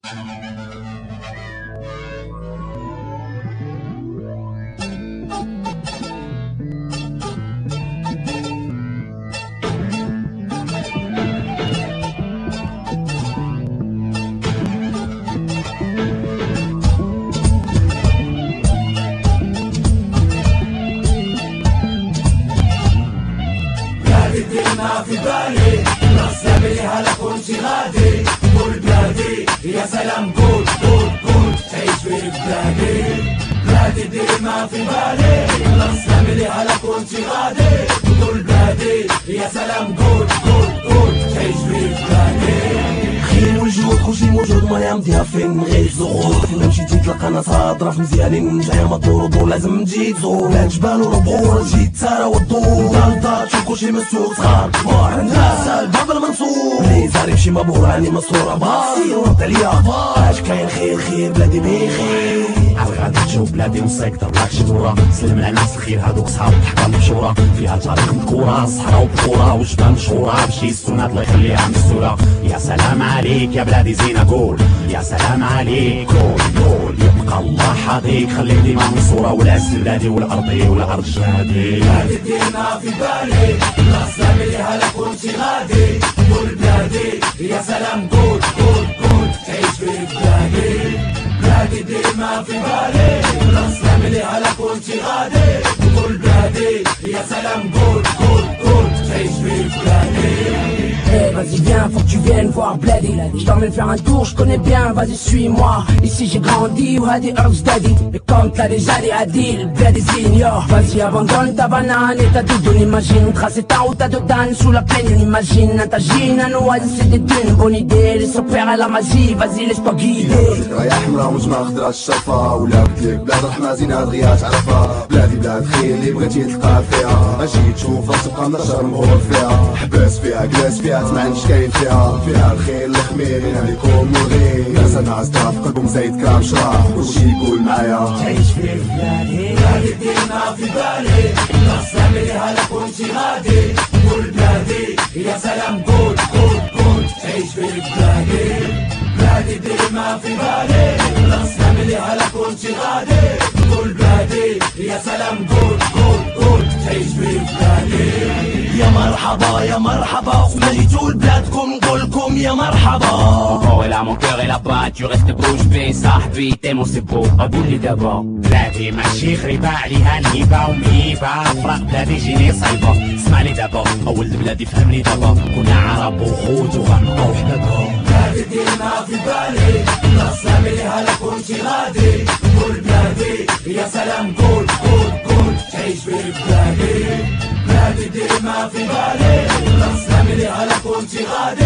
ما في بالي نص بيها لا كنت غادي قول بلادي يا سلام قول قول قول تعيش في بلادي بلادي دي ما في بالي نص بيها لا كنت غادي قول بلادي يا سلام قول قول قول تعيش في بلادي خير والجود كلشي موجود ما يمديها فين غير زغور فين مشيتي تلقى ناس هضرة مزيانين جاية ما تدور ودور لازم تجي تزور لا جبال ولا بحور تجي تسارى والدور دار دار تشوف كلشي مسوق صغار كبار الناس الباب المنصور اللي زاري بشي مبهور راني مسرور باسي ورد عليا اش كاين خير خير بلادي بخير عافاك غادي تشوف بلادي مسيكطة بلاك شي دورة سلم على الناس الخير هادوك صحاب الضحكة المشهورة فيها تاريخ مذكورة الصحراء وبخورة وجبال مشهورة بشي السنات الله يخليها مسورة يا سلام عليك يا بلادي زينة قول يا سلام عليك قول قول يبقى الله حاضيك خليك ديما منصورة والعز بلادي والأرضي والأرض جهادي بلادي ديما في بالي نص بيها لا كنت غادي قول بلادي يا سلام قول قول قول تعيش في بلادي بلادي ديما في بالي نص بيها لا كنت غادي قول بلادي يا سلام قول قول قول تعيش في بلادي. Vas-y viens, faut que tu viennes voir Blady. Je t'emmène faire un tour, je connais bien, vas-y suis-moi. Ici j'ai grandi, ou Hadi Earth Daddy. Et comme t'as déjà les Adil, Blady Senior. Vas-y abandonne ta banane et ta douce, on imagine. Tracer ta route à deux danes sous la plaine, on imagine. Un tagine, un oasis, c'est des dunes, bonne idée. Les opères à la magie, vas-y laisse-toi guider. ذكريات حمرا وجمع خضرا الشرفة ولا بدلك بلاد رحمة زينة دغيا تعرفها بلادي بلاد خير اللي بغيتي تلقى فيها اجي تشوف راسك تبقى منشر مغرور فيها حبس فيها جلاس فيها تمعنش كاين فيها الخير الخمير عليكم والغير ناس ناس في قلبهم زايد كام شراح كلشي يقول معايا تعيش في بلادي بلادي ديما في بالي نص بيها لا كنت غادي قول بلادي يا سلام قول قول قول تعيش في بلادي بلادي ديما في بالي نص بيها لا كنت غادي قول بلادي يا سلام قول قول قول تعيش في بلادي يا مرحبا يا مرحبا جيتو لبلادكم نقولكم يا مرحبا. Encore est là mon cœur est là-bas tu restes bouche bée صاحبي tellement c'est beau قولي دابا بلادي ماشي خريبة عليها نيبة ومهيبة فراق بلادي جيني صايبة اسمعني دابا ولد بلادي فهمني دابا كنا عرب وخوت وغنبقاو حداكا بلادي ديما في بالي نص بيها لا كنت غادي قول بلادي يا سلام قول قول قول تعيش في بلادي بلادي ديما في بالي نص بيها لا كنت غادي